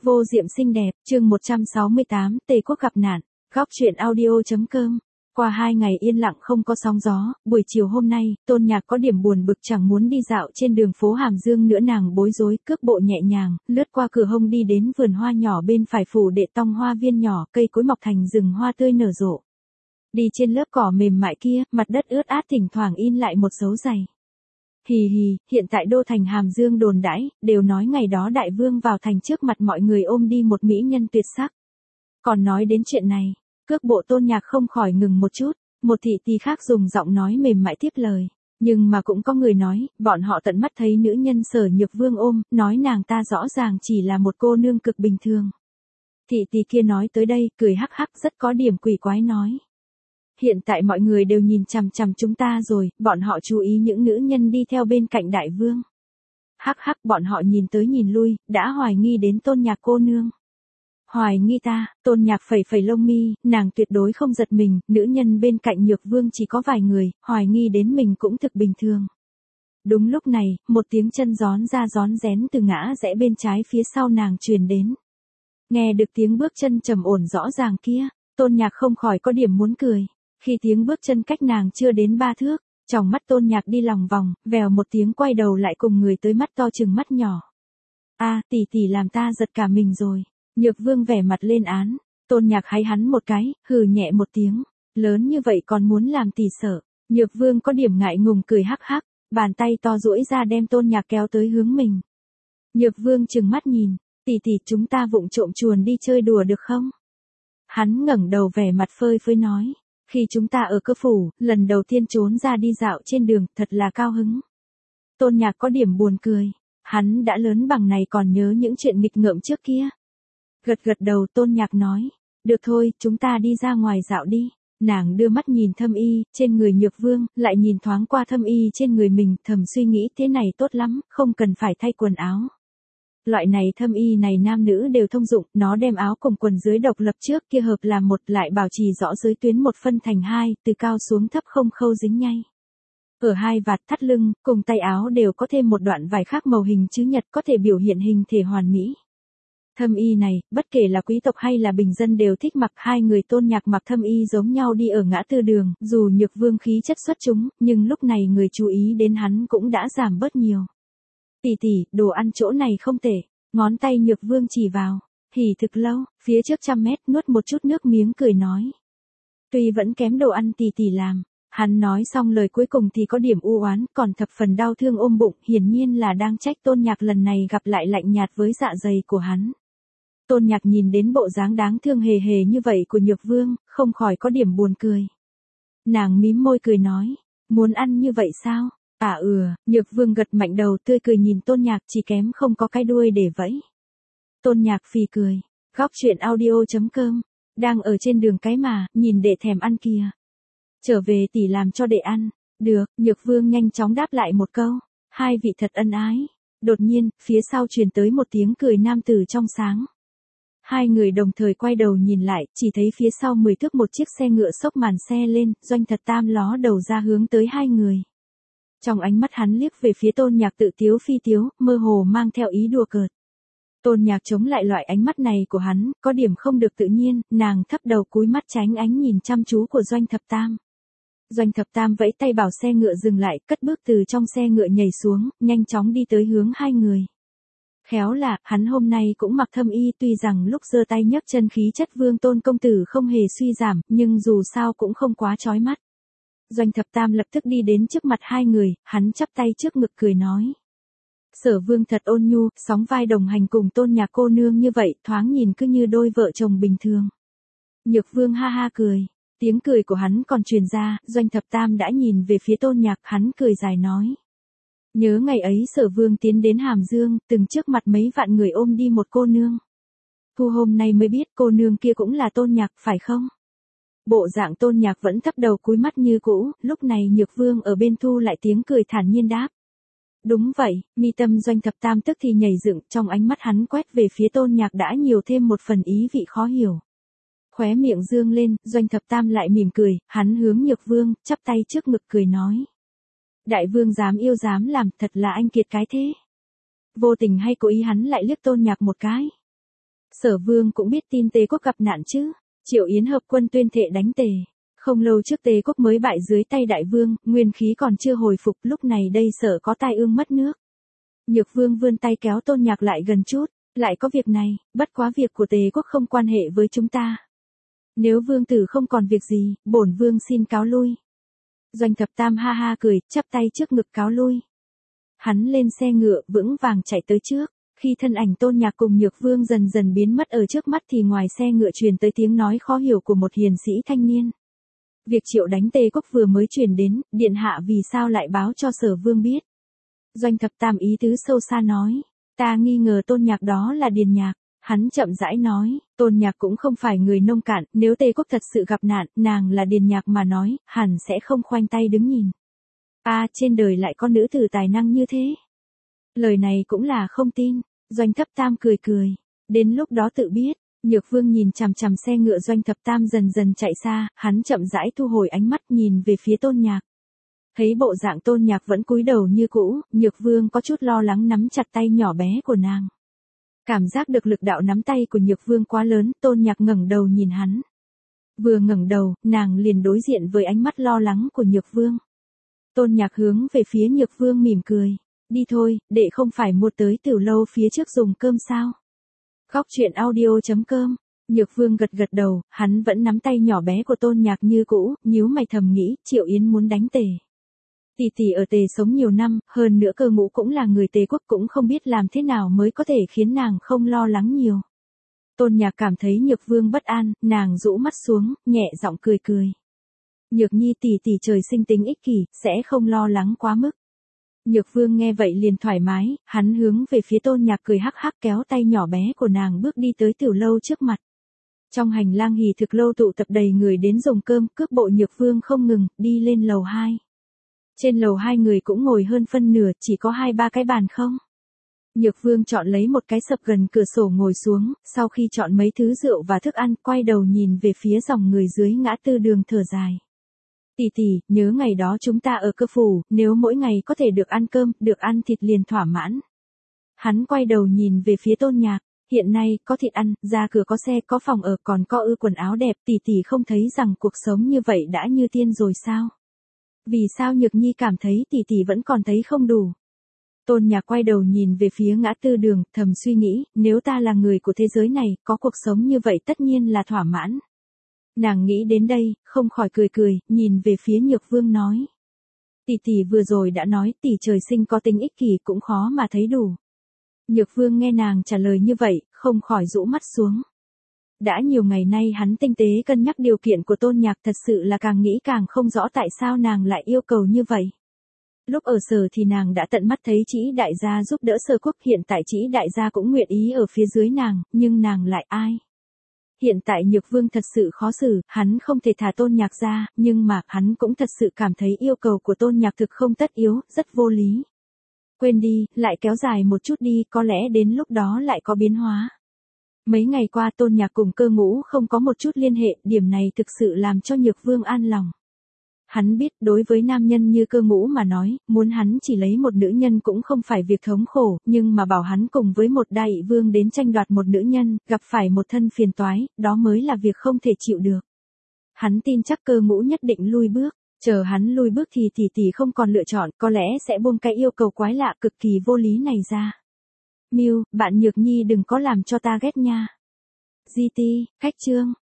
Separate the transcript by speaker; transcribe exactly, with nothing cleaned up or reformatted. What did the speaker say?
Speaker 1: Vô diệm xinh đẹp, chương một trăm sáu mươi tám, Tề Quốc gặp nạn, góc truyện audio.com. Qua hai ngày yên lặng không có sóng gió, buổi chiều hôm nay, Tôn Nhạc có điểm buồn bực chẳng muốn đi dạo trên đường phố Hàm Dương nữa, nàng bối rối, cước bộ nhẹ nhàng, lướt qua cửa hông đi đến vườn hoa nhỏ bên phải phủ đệ tong hoa viên nhỏ, cây cối mọc thành rừng hoa tươi nở rộ. Đi trên lớp cỏ mềm mại kia, mặt đất ướt át thỉnh thoảng in lại một dấu giày. Hì hì, hiện tại đô thành Hàm Dương đồn đãi, đều nói ngày đó đại vương vào thành trước mặt mọi người ôm đi một mỹ nhân tuyệt sắc. Còn nói đến chuyện này, cước bộ Tôn Nhạc không khỏi ngừng một chút, một thị tỳ khác dùng giọng nói mềm mại tiếp lời. Nhưng mà cũng có người nói, bọn họ tận mắt thấy nữ nhân Sở Nhược Vương ôm, nói nàng ta rõ ràng chỉ là một cô nương cực bình thường. Thị tỳ kia nói tới đây, cười hắc hắc rất có điểm quỷ quái nói. Hiện tại mọi người đều nhìn chằm chằm chúng ta rồi, bọn họ chú ý những nữ nhân đi theo bên cạnh đại vương. Hắc hắc, bọn họ nhìn tới nhìn lui, đã hoài nghi đến Tôn Nhạc cô nương. Hoài nghi ta? Tôn Nhạc phẩy phẩy lông mi, nàng tuyệt đối không giật mình, nữ nhân bên cạnh Nhược Vương chỉ có vài người, hoài nghi đến mình cũng thực bình thường. Đúng lúc này, một tiếng chân gión ra gión rén từ ngã rẽ bên trái phía sau nàng truyền đến. Nghe được tiếng bước chân trầm ổn rõ ràng kia, Tôn Nhạc không khỏi có điểm muốn cười. Khi tiếng bước chân cách nàng chưa đến ba thước, trong mắt Tôn Nhạc đi lòng vòng, vèo một tiếng quay đầu lại cùng người tới mắt to chừng mắt nhỏ. A, tỷ tỷ làm ta giật cả mình rồi. Nhược Vương vẻ mặt lên án, Tôn Nhạc háy hắn một cái, hừ nhẹ một tiếng, lớn như vậy còn muốn làm tỷ sợ. Nhược Vương có điểm ngại ngùng cười hắc hắc, bàn tay to duỗi ra đem Tôn Nhạc kéo tới hướng mình. Nhược Vương trừng mắt nhìn, tỷ tỷ chúng ta vụng trộm chuồn đi chơi đùa được không? Hắn ngẩng đầu vẻ mặt phơi phới nói. Khi chúng ta ở cơ phủ, lần đầu tiên trốn ra đi dạo trên đường, thật là cao hứng. Tôn Nhạc có điểm buồn cười, hắn đã lớn bằng này còn nhớ những chuyện nghịch ngợm trước kia. Gật gật đầu Tôn Nhạc nói, được thôi, chúng ta đi ra ngoài dạo đi. Nàng đưa mắt nhìn thâm y, trên người Nhược Vương, lại nhìn thoáng qua thâm y trên người mình, thầm suy nghĩ thế này tốt lắm, không cần phải thay quần áo. Loại này thâm y này nam nữ đều thông dụng, nó đem áo cùng quần dưới độc lập trước kia hợp làm một, lại bảo trì rõ dưới tuyến một phân thành hai, từ cao xuống thấp không khâu dính nhay. Ở hai vạt thắt lưng, cùng tay áo đều có thêm một đoạn vải khác màu hình chữ nhật có thể biểu hiện hình thể hoàn mỹ. Thâm y này, bất kể là quý tộc hay là bình dân đều thích mặc. Hai người Tôn Nhạc mặc thâm y giống nhau đi ở ngã tư đường, dù Nhược Vương khí chất xuất chúng, nhưng lúc này người chú ý đến hắn cũng đã giảm bớt nhiều. Tỷ tỷ, đồ ăn chỗ này không tệ. Ngón tay Nhược Vương chỉ vào. Hỉ thực lâu, phía trước trăm mét nuốt một chút nước miếng cười nói. Tuy vẫn kém đồ ăn tỷ tỷ làm. Hắn nói xong lời cuối cùng thì có điểm u oán, còn thập phần đau thương ôm bụng, hiển nhiên là đang trách Tôn Nhạc lần này gặp lại lạnh nhạt với dạ dày của hắn. Tôn Nhạc nhìn đến bộ dáng đáng thương hề hề như vậy của Nhược Vương, không khỏi có điểm buồn cười. Nàng mím môi cười nói, muốn ăn như vậy sao? À ừ, Nhược Vương gật mạnh đầu tươi cười nhìn Tôn Nhạc chỉ kém không có cái đuôi để vẫy. Tôn Nhạc phì cười, góc truyện audio.com, đang ở trên đường cái mà, nhìn đệ thèm ăn kìa. Trở về tỷ làm cho đệ ăn, được, Nhược Vương nhanh chóng đáp lại một câu, hai vị thật ân ái. Đột nhiên, phía sau truyền tới một tiếng cười nam tử trong sáng. Hai người đồng thời quay đầu nhìn lại, chỉ thấy phía sau mười thước một chiếc xe ngựa xốc màn xe lên, Doanh Thật Tam ló đầu ra hướng tới hai người. Trong ánh mắt hắn liếc về phía Tôn Nhạc tự tiếu phi tiếu, mơ hồ mang theo ý đùa cợt. Tôn Nhạc chống lại loại ánh mắt này của hắn, có điểm không được tự nhiên, nàng thấp đầu cúi mắt tránh ánh nhìn chăm chú của Doanh Thập Tam. Doanh Thập Tam vẫy tay bảo xe ngựa dừng lại, cất bước từ trong xe ngựa nhảy xuống, nhanh chóng đi tới hướng hai người. Khéo là, hắn hôm nay cũng mặc thâm y, tuy rằng lúc giơ tay nhấc chân khí chất Vương Tôn công tử không hề suy giảm, nhưng dù sao cũng không quá chói mắt. Doanh Thập Tam lập tức đi đến trước mặt hai người, hắn chắp tay trước ngực cười nói. Sở Vương thật ôn nhu, sóng vai đồng hành cùng Tôn Nhạc cô nương như vậy, thoáng nhìn cứ như đôi vợ chồng bình thường. Nhược Vương ha ha cười, tiếng cười của hắn còn truyền ra, Doanh Thập Tam đã nhìn về phía Tôn Nhạc, hắn cười dài nói. Nhớ ngày ấy Sở Vương tiến đến Hàm Dương, từng trước mặt mấy vạn người ôm đi một cô nương. Thu hôm nay mới biết cô nương kia cũng là Tôn Nhạc, phải không? Bộ dạng Tôn Nhạc vẫn thấp đầu cúi mắt như cũ, lúc này Nhược Vương ở bên thu lại tiếng cười thản nhiên đáp. Đúng vậy, mi tâm Doanh Thập Tam tức thì nhảy dựng, trong ánh mắt hắn quét về phía Tôn Nhạc đã nhiều thêm một phần ý vị khó hiểu. Khóe miệng dương lên, Doanh Thập Tam lại mỉm cười, hắn hướng Nhược Vương, chắp tay trước ngực cười nói. Đại vương dám yêu dám làm, thật là anh kiệt cái thế. Vô tình hay cố ý hắn lại liếc Tôn Nhạc một cái. Sở Vương cũng biết tin Tề quốc gặp nạn chứ. Triệu Yến hợp quân tuyên thệ đánh Tề. Không lâu trước Tề quốc mới bại dưới tay đại vương, nguyên khí còn chưa hồi phục, lúc này đây sợ có tai ương mất nước. Nhược Vương vươn tay kéo Tôn Nhạc lại gần chút, lại có việc này, bất quá việc của Tề quốc không quan hệ với chúng ta. Nếu vương tử không còn việc gì, bổn vương xin cáo lui. Doanh Thập Tam ha ha cười, chắp tay trước ngực cáo lui. Hắn lên xe ngựa vững vàng chạy tới trước, khi thân ảnh Tôn Nhạc cùng Nhược Vương dần dần biến mất ở trước mắt thì ngoài xe ngựa truyền tới tiếng nói khó hiểu của một hiền sĩ thanh niên. Việc Triệu đánh Tề quốc vừa mới truyền đến, điện hạ vì sao lại báo cho Sở Vương biết. Doanh Thập Tam ý tứ sâu xa nói, ta nghi ngờ Tôn Nhạc đó là Điền Nhạc. Hắn chậm rãi nói, Tôn Nhạc cũng không phải người nông cạn, nếu Tề quốc thật sự gặp nạn, nàng là Điền Nhạc mà nói, hẳn sẽ không khoanh tay đứng nhìn. A, à, trên đời lại có nữ tử tài năng như thế. Lời này cũng là không tin. Doanh Thập Tam cười cười, đến lúc đó tự biết. Nhược Vương nhìn chằm chằm xe ngựa Doanh Thập Tam dần dần chạy xa, hắn chậm rãi thu hồi ánh mắt nhìn về phía Tôn Nhạc. Thấy bộ dạng Tôn Nhạc vẫn cúi đầu như cũ, Nhược Vương có chút lo lắng nắm chặt tay nhỏ bé của nàng. Cảm giác được lực đạo nắm tay của Nhược Vương quá lớn, Tôn Nhạc ngẩng đầu nhìn hắn. Vừa ngẩng đầu, nàng liền đối diện với ánh mắt lo lắng của Nhược Vương. Tôn Nhạc hướng về phía Nhược Vương mỉm cười, đi thôi, đệ không phải mua tới tiểu lâu phía trước dùng cơm sao? Góc truyện audio chấm com. Nhược Vương gật gật đầu, hắn vẫn nắm tay nhỏ bé của Tôn Nhạc như cũ, nhíu mày thầm nghĩ, Triệu Yến muốn đánh Tề. Tỷ tỷ ở Tề sống nhiều năm, hơn nữa Cơ Ngũ cũng là người Tề quốc, cũng không biết làm thế nào mới có thể khiến nàng không lo lắng nhiều. Tôn Nhạc cảm thấy Nhược Vương bất an, nàng rũ mắt xuống, nhẹ giọng cười cười. Nhược Nhi tỷ tỷ trời sinh tính ích kỷ, sẽ không lo lắng quá mức. Nhược Vương nghe vậy liền thoải mái, hắn hướng về phía Tôn Nhạc cười hắc hắc kéo tay nhỏ bé của nàng bước đi tới tiểu lâu trước mặt. Trong hành lang hỉ thực lâu tụ tập đầy người đến dùng cơm, cước bộ Nhược Vương không ngừng, đi lên lầu hai. Trên lầu hai người cũng ngồi hơn phân nửa, chỉ có hai ba cái bàn không. Nhược Vương chọn lấy một cái sập gần cửa sổ ngồi xuống, sau khi chọn mấy thứ rượu và thức ăn, quay đầu nhìn về phía dòng người dưới ngã tư đường thở dài. Tỷ tỷ, nhớ ngày đó chúng ta ở Cơ phủ, nếu mỗi ngày có thể được ăn cơm, được ăn thịt liền thỏa mãn. Hắn quay đầu nhìn về phía Tôn Nhạc, hiện nay, có thịt ăn, ra cửa có xe, có phòng ở, còn có ư quần áo đẹp, tỷ tỷ không thấy rằng cuộc sống như vậy đã như tiên rồi sao? Vì sao Nhược Nhi cảm thấy tỷ tỷ vẫn còn thấy không đủ? Tôn Nhạc quay đầu nhìn về phía ngã tư đường, thầm suy nghĩ, nếu ta là người của thế giới này, có cuộc sống như vậy tất nhiên là thỏa mãn. Nàng nghĩ đến đây, không khỏi cười cười, nhìn về phía Nhược Vương nói. Tỷ tỷ vừa rồi đã nói, tỷ trời sinh có tính ích kỷ cũng khó mà thấy đủ. Nhược Vương nghe nàng trả lời như vậy, không khỏi rũ mắt xuống. Đã nhiều ngày nay hắn tinh tế cân nhắc điều kiện của Tôn Nhạc, thật sự là càng nghĩ càng không rõ tại sao nàng lại yêu cầu như vậy. Lúc ở Sở thì nàng đã tận mắt thấy Trĩ đại gia giúp đỡ Sở quốc, hiện tại Trĩ đại gia cũng nguyện ý ở phía dưới nàng, nhưng nàng lại ai? Hiện tại Nhược Vương thật sự khó xử, hắn không thể thả Tôn Nhạc ra, nhưng mà hắn cũng thật sự cảm thấy yêu cầu của Tôn Nhạc thực không tất yếu, rất vô lý. Quên đi, lại kéo dài một chút đi, có lẽ đến lúc đó lại có biến hóa. Mấy ngày qua Tôn Nhạc cùng Cơ Ngũ không có một chút liên hệ, điểm này thực sự làm cho Nhược Vương an lòng. Hắn biết đối với nam nhân như Cơ Ngũ mà nói, muốn hắn chỉ lấy một nữ nhân cũng không phải việc thống khổ, nhưng mà bảo hắn cùng với một đại vương đến tranh đoạt một nữ nhân, gặp phải một thân phiền toái, đó mới là việc không thể chịu được. Hắn tin chắc Cơ Ngũ nhất định lui bước, chờ hắn lui bước thì tỷ tỷ không còn lựa chọn, có lẽ sẽ buông cái yêu cầu quái lạ cực kỳ vô lý này ra. Miu, bạn Nhược Nhi đừng có làm cho ta ghét nha. giê tê, khách chương.